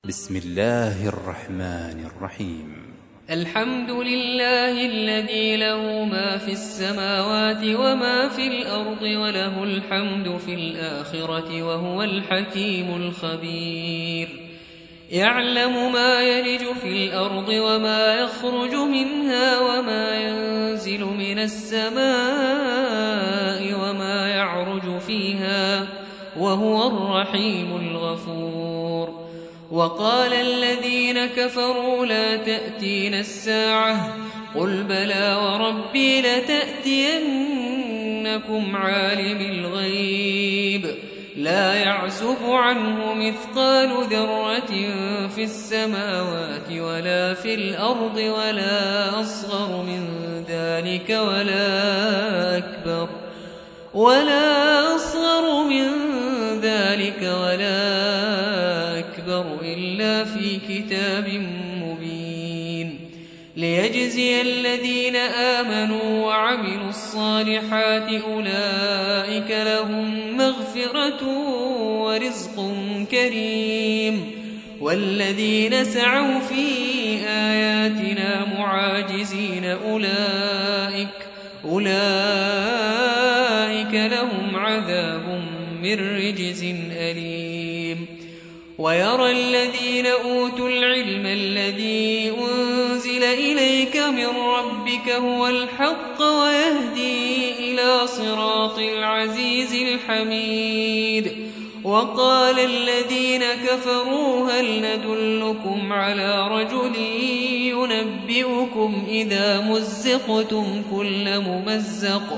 بسم الله الرحمن الرحيم. الحمد لله الذي له ما في السماوات وما في الأرض وله الحمد في الآخرة وهو الحكيم الخبير. يعلم ما يلج في الأرض وما يخرج منها وما ينزل من السماء وما يعرج فيها وهو الرحيم الغفور. وقال الذين كفروا لا تأتينا الساعة قل بلى وربي لتأتينكم عالم الغيب لا يعزب عنه مثقال ذرة في السماوات ولا في الأرض ولا أصغر من ذلك ولا أكبر إلا في كتاب مبين ليجزي الذين آمنوا وعملوا الصالحات أولئك لهم مغفرة ورزق كريم. والذين سعوا في آياتنا معاجزين أولئك لهم عذاب من رجز أليم. ويرى الذين أوتوا العلم الذي أنزل إليك من ربك هو الحق ويهدي إلى صراط العزيز الحميد. وقال الذين كفروا هل ندلكم على رجل ينبئكم إذا مزقتم كل ممزق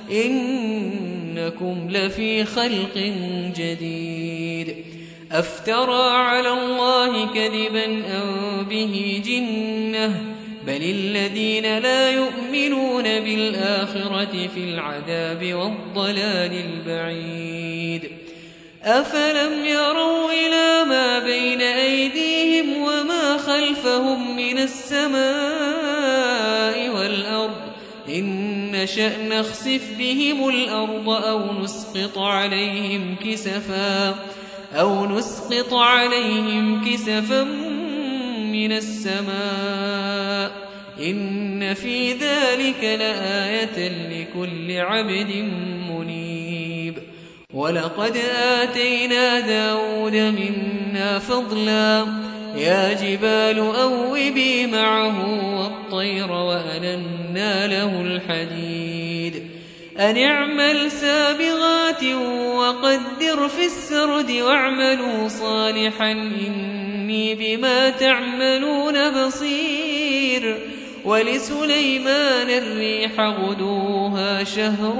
إنكم لفي خلق جديد. أفترى على الله كذبا أم به جنة بل الذين لا يؤمنون بالآخرة في العذاب والضلال البعيد. أفلم يروا إلى ما بين أيديهم وما خلفهم من السماء والأرض إن نشأ نخسف بهم الأرض أو نسقط عليهم كسفا من السماء إن في ذلك لآية لكل عبد منيب. ولقد آتينا داود منا فضلا يا جبال أوبي معه والطير وألنا له الحديد أن اعمل سابغات وقدر في السرد واعملوا صالحا إني بما تعملون بصير. ولسليمان الريح غدوها شهر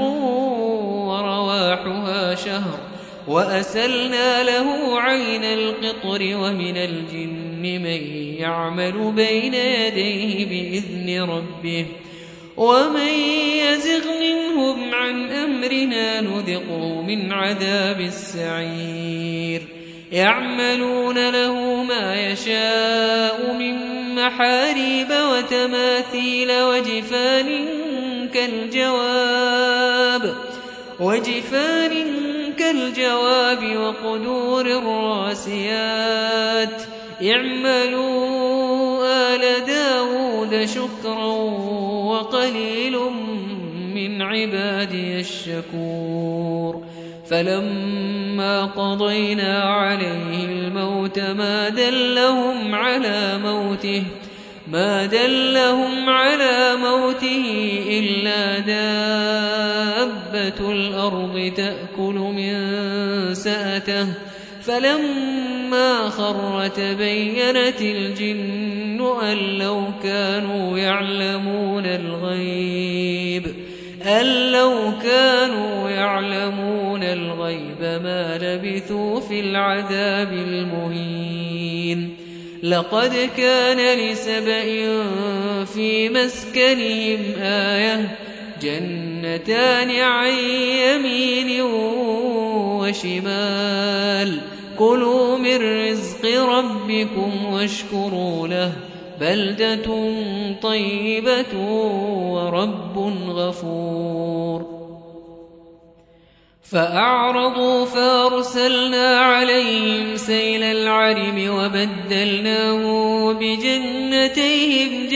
ورواحها شهر وأسلنا له عين القطر ومن الجن من يعمل بين يديه بإذن ربه ومن يزغ منهم عن أمرنا نذقه من عذاب السعير. يعملون له ما يشاء من محاريب وتماثيل وجفان كالجواب وقدور الراسيات. اعملوا آل داود شكرا وقليل من عبادي الشكور. فلما قضينا عليه الموت ما دلهم على موته إلا دابة الأرض تأكل من سأته فلما خر تبينت الجن أن لو كانوا يعلمون الغيب ما لبثوا في العذاب المهين. لقد كان لسبإ في مسكنهم آية جنتان عن يمين وشمال كلوا من رزق ربكم واشكروا له بلدة طيبة ورب غفور. فأعرضوا فأرسلنا عليهم سيل العرم وبدلناهم بجنتين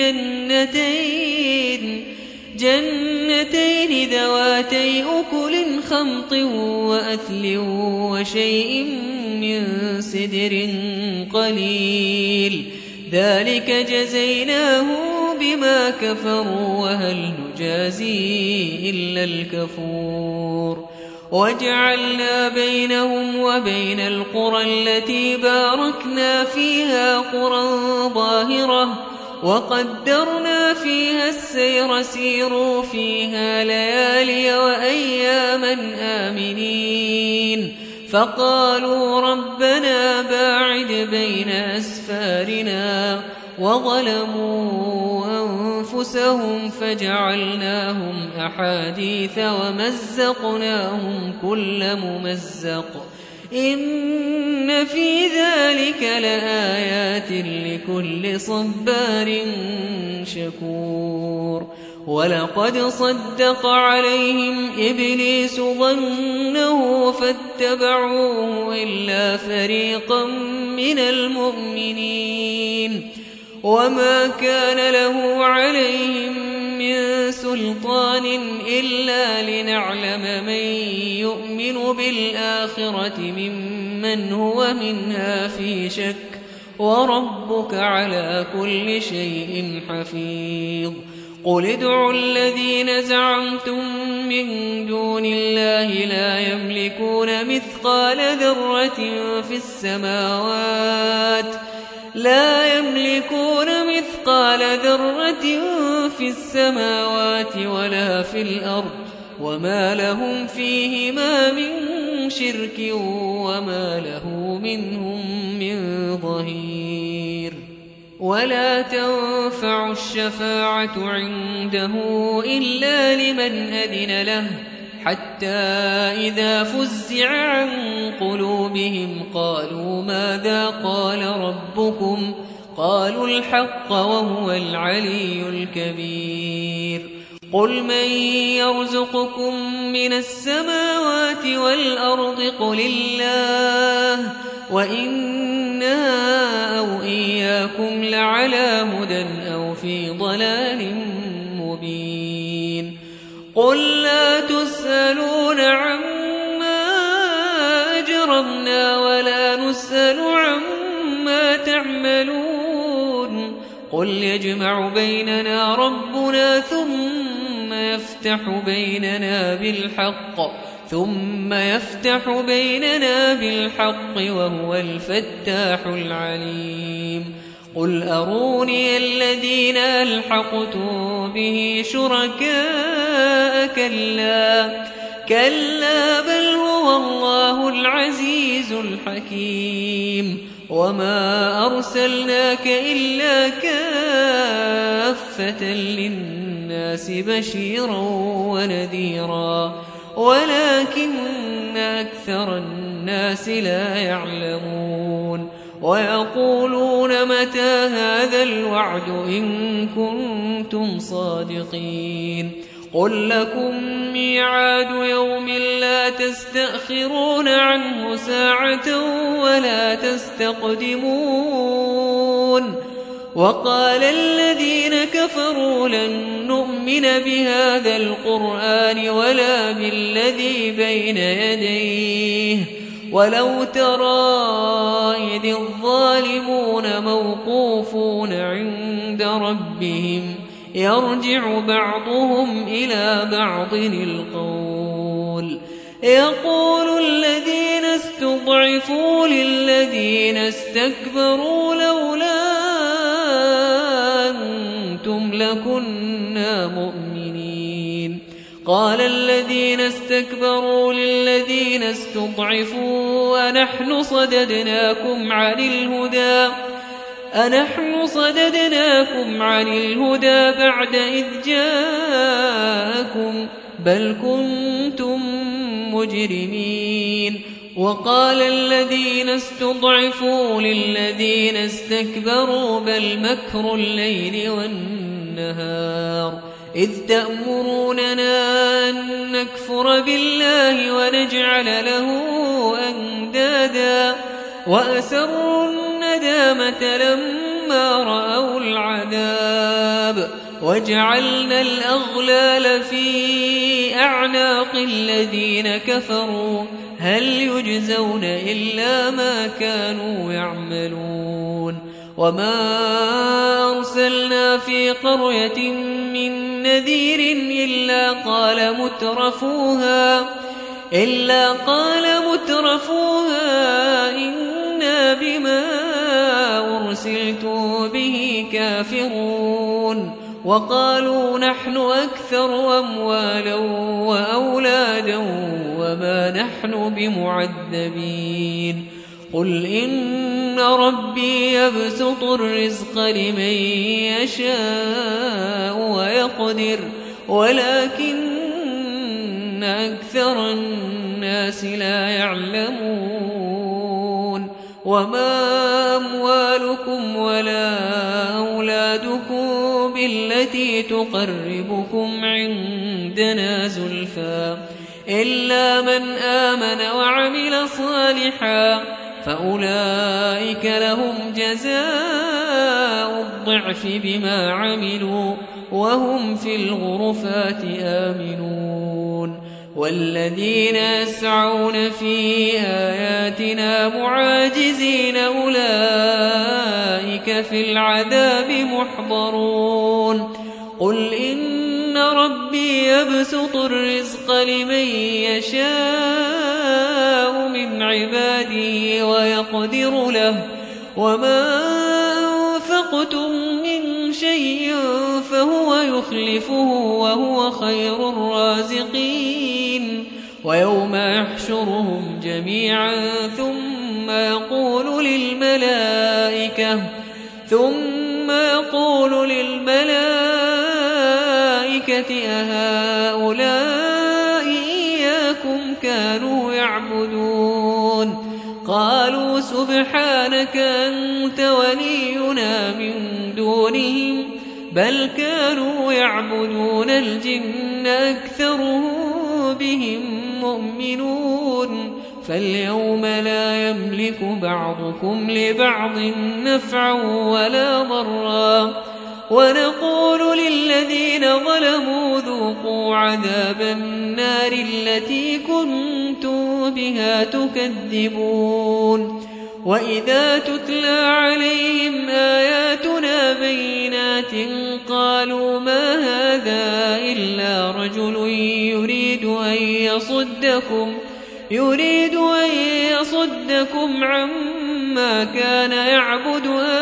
ذواتي أكل خمط وأثل وشيء من سدر قليل ذلك جزيناهم بما كفروا وهل نجازي إلا الكفور وجعلنا بينهم وبين القرى التي باركنا فيها قرى ظاهرة وقدرنا فيها السير سيروا فيها ليالي وأياما آمنين فقالوا ربنا باعد بين أسفارنا وظلموا أنفسهم فجعلناهم أحاديث ومزقناهم كل ممزق إن في ذلك لآيات لكل صبار شكور ولقد صدق عليهم إبليس ظنه فاتبعوه إلا فريقا من المؤمنين وما كان له عليهم من سلطان إلا لنعلم من يؤمن بالآخرة ممن هو منها في شك وربك على كل شيء حفيظ قل ادعوا الذين زعمتم من دون الله لا يملكون مثقال ذرة في السماوات ولا في الأرض وما لهم فيهما من شرك وما له منهم من ظهير ولا تنفع الشفاعة عنده إلا لمن أذن له حتى إذا فزع عن قلوبهم قالوا ماذا قال ربكم قالوا الحق وهو العلي الكبير قل من يرزقكم من السماوات والأرض قل الله وإنا أو إياكم لعلى هدى أو في ضلال مبين قل لا تسألون عما أجرمنا ولا نسأل عما تعملون قل يجمع بيننا ربنا ثم يفتح بيننا بالحق وهو الفتاح العليم قل أروني الذين ألحقتم به شركاء كلا بل هو الله العزيز الحكيم وما أرسلناك إلا كافة للناس بشيرا ونذيرا ولكن أكثر الناس لا يعلمون ويقولون متى هذا الوعد إن كنتم صادقين قل لكم ميعاد يوم لا تستأخرون عنه ساعة ولا تستقدمون وقال الذين كفروا لن نؤمن بهذا القرآن ولا بالذي بين يديه ولو ترى إذ الظالمون موقوفون عند ربهم يرجع بعضهم إلى بعض القول يقول الذين استضعفوا للذين استكبروا لولا أنتم لكنا مؤمنين قال الذين استكبروا للذين استضعفوا أنحن صددناكم عن الهدى بعد إذ جاءكم بل كنتم مجرمين وقال الذين استضعفوا للذين استكبروا بل مكر الليل والنهار إذ تأمروننا أن نكفر بالله ونجعل له أندادا وأسروا الندامة لما رأوا العذاب وجعلنا الأغلال في أعناق الذين كفروا هل يجزون إلا ما كانوا يعملون وما أرسلنا في قرية من نذير إلا قال مترفوها إنا بما أرسلتم به كافرون وقالوا نحن أكثر أموالا وأولادا وما نحن بمعذبين قل إن ربي يبسط الرزق لمن يشاء ويقدر ولكن أكثر الناس لا يعلمون وما أموالكم ولا أولادكم بالتي تقربكم عندنا زلفى إلا من آمن وعمل صالحا فأولئك لهم جزاء الضعف بما عملوا وهم في الغرفات آمنون والذين يسعون في آياتنا معاجزين أولئك في العذاب محضرون قل إن ربي يبسط الرزق لمن يشاء من عباده ويقدر له وما أنفقتم من شيء فهو يخلفه وهو خير الرازقين ويوم يحشرهم جميعا ثم يقول للملائكة أهؤلاء إياكم كانوا يعبدون قالوا سبحانك أنت ولينا من دونهم بل كانوا يعبدون الجن أكثرهم بهم مؤمنون فاليوم لا يملك بعضكم لبعض نفعا ولا ضرا ونقول للذين ظلموا ذوقوا عذاب النار التي كنتم بها تكذبون وإذا تتلى عليهم آياتنا بينات قالوا ما هذا إلا رجل يريد أن يصدكم عما كان يعبد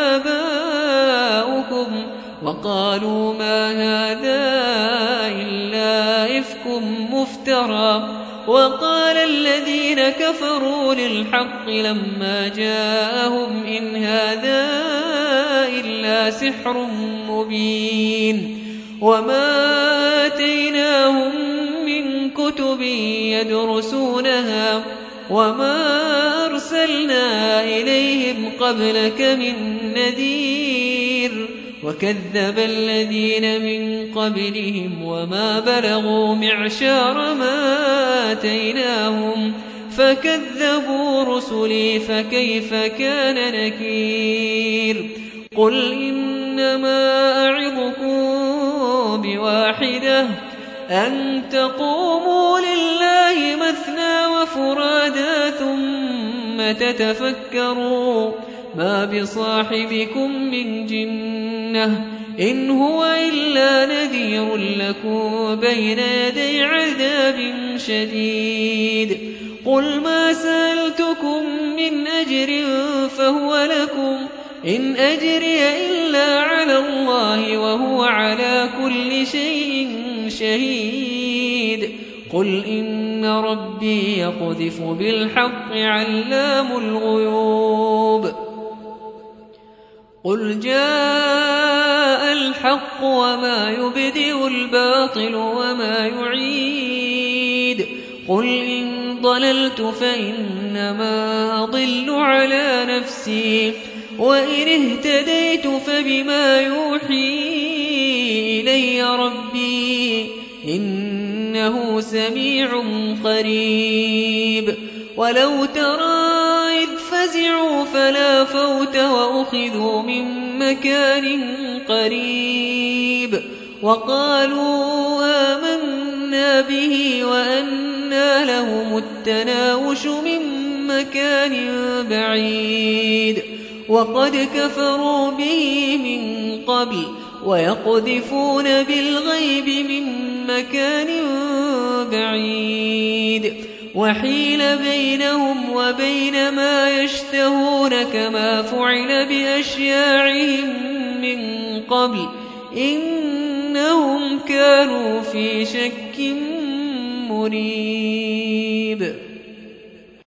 آباؤكم وقالوا ما هذا إلا إفك مفترى وقال الذين كفروا للحق لما جاءهم إن هذا إلا سحر مبين وما آتيناهم من كتب يدرسونها وما أرسلنا إليهم قبلك من نذير وكذب الذين من قبلهم وما بلغوا معشار ما آتيناهم فكذبوا رسلي فكيف كان نكير قل إنما أعظكم بواحدة أن تقوموا لله مثنى وفرادا ثم تتفكروا ما بصاحبكم من جنة إن هو إلا نذير لكم بين يدي عذاب شديد قل ما سألتكم من أجر فهو لكم إن أجري إلا على الله وهو على كل شيء شهيد قل إن ربي يقذف بالحق علام الغيوب قل جاء الحق وما يبدئ الباطل وما يعيد قل إن ضللت فإنما أضل على نفسي وإن اهتديت فبما يوحي إلي إلي ربي إنه سميع قريب ولو ترى إذ فزعوا فلا فوت وأخذوا من مكان قريب وقالوا آمنا به وأنى لهم التناوش من مكان بعيد وقد كفروا به من قبل ويقذفون بالغيب من مكان بعيد وحيل بينهم وبين ما يشتهون كما فعل بأشياعهم من قبل إنهم كانوا في شك مريب.